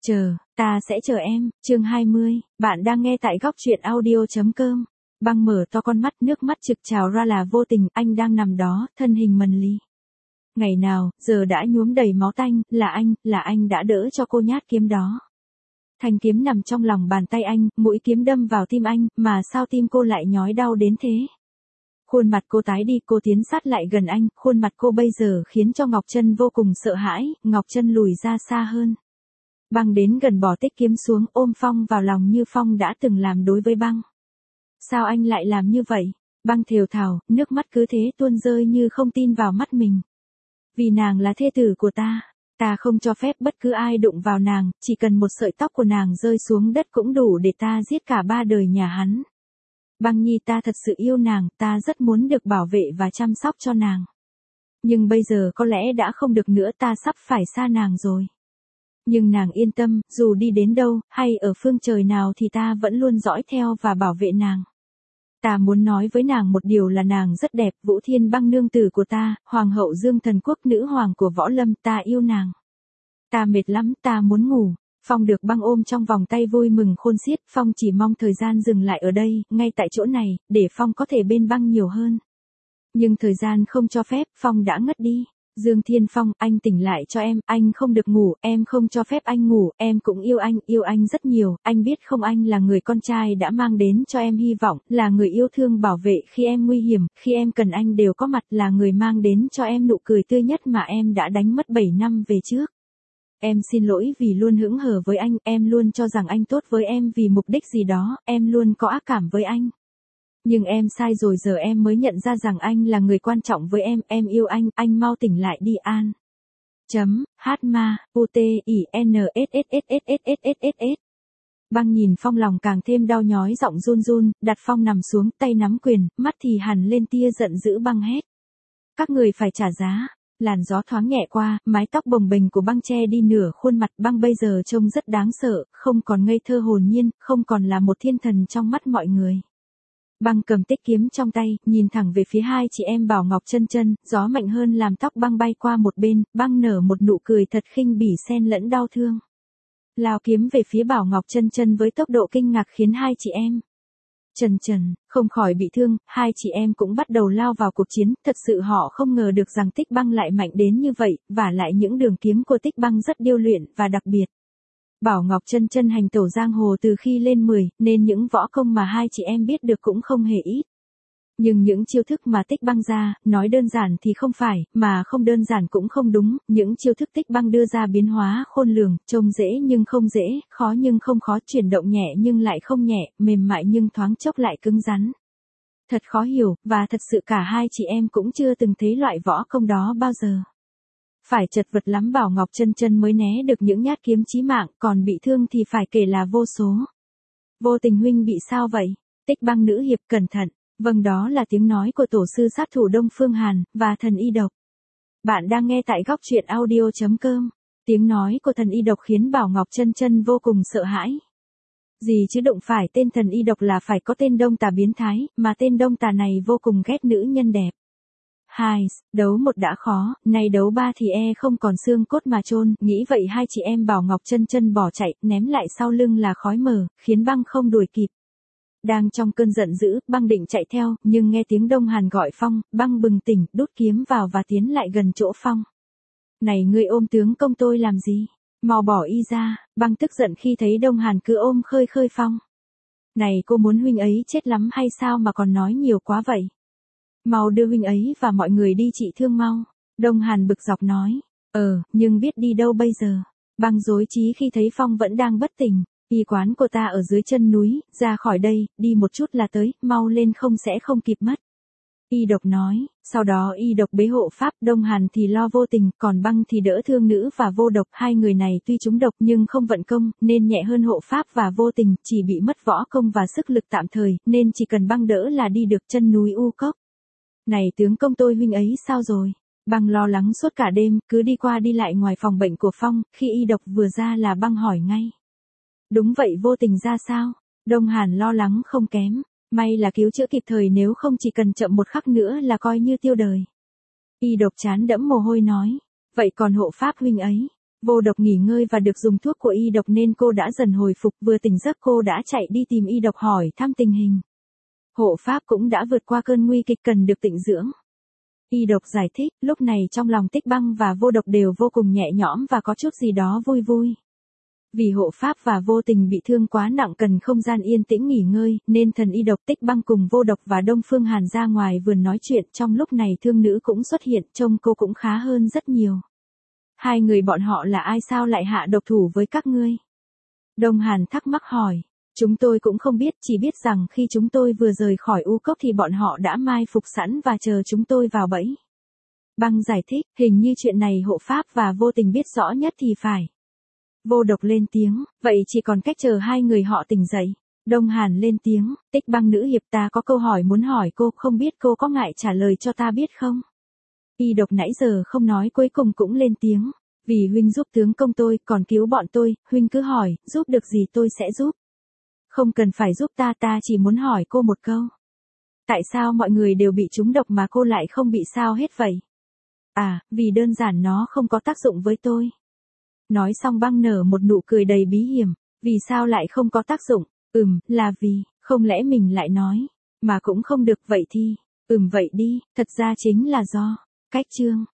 Ta sẽ chờ em, chương 20, bạn đang nghe tại góc truyện audio.com. Băng mở to con mắt, nước mắt trực trào ra là vô tình, anh đang nằm đó, thân hình mần lì. Ngày nào, giờ đã nhuốm đầy máu tanh, là anh đã đỡ cho cô nhát kiếm đó. Thanh kiếm nằm trong lòng bàn tay anh, mũi kiếm đâm vào tim anh, mà sao tim cô lại nhói đau đến thế? Khuôn mặt cô tái đi, cô tiến sát lại gần anh, khuôn mặt cô bây giờ khiến cho Ngọc Trân vô cùng sợ hãi, Ngọc Trân lùi ra xa hơn. Băng đến gần bỏ tích kiếm xuống, ôm Phong vào lòng như Phong đã từng làm đối với Băng. Sao anh lại làm như vậy? Băng thều thào, nước mắt cứ thế tuôn rơi như không tin vào mắt mình. Vì nàng là thê tử của ta. Ta không cho phép bất cứ ai đụng vào nàng, chỉ cần một sợi tóc của nàng rơi xuống đất cũng đủ để ta giết cả ba đời nhà hắn. Băng Nhi, ta thật sự yêu nàng, ta rất muốn được bảo vệ và chăm sóc cho nàng. Nhưng bây giờ có lẽ đã không được nữa, ta sắp phải xa nàng rồi. Nhưng nàng yên tâm, dù đi đến đâu, hay ở phương trời nào thì ta vẫn luôn dõi theo và bảo vệ nàng. Ta muốn nói với nàng một điều là nàng rất đẹp, Vũ Thiên Băng nương tử của ta, Hoàng hậu Dương Thần Quốc, nữ hoàng của võ lâm, ta yêu nàng. Ta mệt lắm, ta muốn ngủ. Phong được Băng ôm trong vòng tay vui mừng khôn xiết, Phong chỉ mong thời gian dừng lại ở đây, ngay tại chỗ này, để Phong có thể bên Băng nhiều hơn. Nhưng thời gian không cho phép, Phong đã ngất đi. Dương Thiên Phong, anh tỉnh lại cho em, anh không được ngủ, em không cho phép anh ngủ, em cũng yêu anh rất nhiều, anh biết không, anh là người con trai đã mang đến cho em hy vọng, là người yêu thương bảo vệ khi em nguy hiểm, khi em cần anh đều có mặt, là người mang đến cho em nụ cười tươi nhất mà em đã đánh mất 7 năm về trước. Em xin lỗi vì luôn hững hờ với anh, em luôn cho rằng anh tốt với em vì mục đích gì đó, em luôn có ác cảm với anh. Nhưng em sai rồi, giờ em mới nhận ra rằng anh là người quan trọng với em yêu anh mau tỉnh lại đi An. H-ma, U-T-I-N-S-S-S-S-S-S-S-S. Băng nhìn Phong lòng càng thêm đau nhói, giọng run run, đặt Phong nằm xuống, tay nắm quyền, mắt thì hằn lên tia giận dữ. Băng hét. Các người phải trả giá. Làn gió thoáng nhẹ qua, mái tóc bồng bềnh của Băng che đi nửa khuôn mặt. Băng bây giờ trông rất đáng sợ, không còn ngây thơ hồn nhiên, không còn là một thiên thần trong mắt mọi người. Băng cầm tích kiếm trong tay, nhìn thẳng về phía hai chị em Bảo Ngọc Chân Chân, gió mạnh hơn làm tóc Băng bay qua một bên, Băng nở một nụ cười thật khinh bỉ xen lẫn đau thương. Lao kiếm về phía Bảo Ngọc Chân Chân với tốc độ kinh ngạc khiến hai chị em Trần không khỏi bị thương, hai chị em cũng bắt đầu lao vào cuộc chiến, thật sự họ không ngờ được rằng Tích Băng lại mạnh đến như vậy, và lại những đường kiếm của Tích Băng rất điêu luyện và đặc biệt. Bảo Ngọc Chân Chân hành tẩu giang hồ từ khi lên 10, nên những võ công mà hai chị em biết được cũng không hề ít. Nhưng những chiêu thức mà Tích Băng ra, nói đơn giản thì không phải, mà không đơn giản cũng không đúng, những chiêu thức Tích Băng đưa ra biến hóa khôn lường, trông dễ nhưng không dễ, khó nhưng không khó, chuyển động nhẹ nhưng lại không nhẹ, mềm mại nhưng thoáng chốc lại cứng rắn. Thật khó hiểu, và thật sự cả hai chị em cũng chưa từng thấy loại võ công đó bao giờ. Phải chật vật lắm Bảo Ngọc Chân Chân mới né được những nhát kiếm chí mạng, còn bị thương thì phải kể là vô số. Vô Tình huynh bị sao vậy? Tích Băng nữ hiệp cẩn thận. Vâng, đó là tiếng nói của tổ sư sát thủ Đông Phương Hàn, và thần y độc. Bạn đang nghe tại góc truyện audio.com. Tiếng nói của thần y độc khiến Bảo Ngọc Chân Chân vô cùng sợ hãi. Gì chứ đụng phải tên thần y độc là phải có tên Đông Tà biến thái, mà tên Đông Tà này vô cùng ghét nữ nhân đẹp. Đấu một đã khó, nay đấu ba thì không còn xương cốt mà chôn, nghĩ vậy hai chị em Bảo Ngọc Chân Chân bỏ chạy, ném lại sau lưng là khói mờ, khiến Băng không đuổi kịp. Đang trong cơn giận dữ, Băng định chạy theo, nhưng nghe tiếng Đông Hàn gọi Phong, Băng bừng tỉnh, đút kiếm vào và tiến lại gần chỗ Phong. Này ngươi ôm tướng công tôi làm gì? Mau bỏ y ra. Băng tức giận khi thấy Đông Hàn cứ ôm khơi khơi Phong. Này cô muốn huynh ấy chết lắm hay sao mà còn nói nhiều quá vậy? Mau đưa huynh ấy và mọi người đi trị thương mau. Đông Hàn bực dọc nói. Nhưng biết đi đâu bây giờ? Băng rối trí khi thấy Phong vẫn đang bất tỉnh. Y quán của ta ở dưới chân núi, ra khỏi đây, đi một chút là tới, mau lên không sẽ không kịp mất. Y độc nói, sau đó y độc bế hộ pháp, Đông Hàn thì lo Vô Tình, còn Băng thì đỡ thương nữ và vô độc, hai người này tuy trúng độc nhưng không vận công, nên nhẹ hơn hộ pháp và Vô Tình, chỉ bị mất võ công và sức lực tạm thời, nên chỉ cần Băng đỡ là đi được chân núi U Cốc. Này tướng công tôi huynh ấy sao rồi? Băng lo lắng suốt cả đêm, cứ đi qua đi lại ngoài phòng bệnh của Phong, khi y độc vừa ra là Băng hỏi ngay. Đúng vậy, Vô Tình ra sao? Đông Hàn lo lắng không kém. May là cứu chữa kịp thời, nếu không chỉ cần chậm một khắc nữa là coi như tiêu đời. Y độc chán đẫm mồ hôi nói. Vậy còn hộ pháp huynh ấy? Vô Độc nghỉ ngơi và được dùng thuốc của y độc nên cô đã dần hồi phục, vừa tỉnh giấc cô đã chạy đi tìm y độc hỏi thăm tình hình. Hộ pháp cũng đã vượt qua cơn nguy kịch cần được tịnh dưỡng. Y độc giải thích, lúc này trong lòng Tích Băng và Vô Độc đều vô cùng nhẹ nhõm và có chút gì đó vui vui. Vì hộ pháp và Vô Tình bị thương quá nặng cần không gian yên tĩnh nghỉ ngơi, nên thần y độc Tích Băng cùng Vô Độc và Đông Phương Hàn ra ngoài vườn nói chuyện. Trong lúc này thương nữ cũng xuất hiện, trông cô cũng khá hơn rất nhiều. Hai người bọn họ là ai, sao lại hạ độc thủ với các ngươi? Đông Hàn thắc mắc hỏi. Chúng tôi cũng không biết, chỉ biết rằng khi chúng tôi vừa rời khỏi U Cốc thì bọn họ đã mai phục sẵn và chờ chúng tôi vào bẫy. Băng giải thích, hình như chuyện này hộ pháp và Vô Tình biết rõ nhất thì phải. Vô Độc lên tiếng, vậy chỉ còn cách chờ hai người họ tỉnh dậy. Đông Hàn lên tiếng, Tích Băng nữ hiệp, ta có câu hỏi muốn hỏi cô, không biết cô có ngại trả lời cho ta biết không? Y độc nãy giờ không nói cuối cùng cũng lên tiếng, vì huynh giúp tướng công tôi, còn cứu bọn tôi, huynh cứ hỏi, giúp được gì tôi sẽ giúp. Không cần phải giúp ta chỉ muốn hỏi cô một câu. Tại sao mọi người đều bị trúng độc mà cô lại không bị sao hết vậy? À, vì đơn giản nó không có tác dụng với tôi. Nói xong Băng nở một nụ cười đầy bí hiểm, vì sao lại không có tác dụng? Là vì, không lẽ mình lại nói, mà cũng không được vậy thì, vậy đi, thật ra chính là do, cách chương.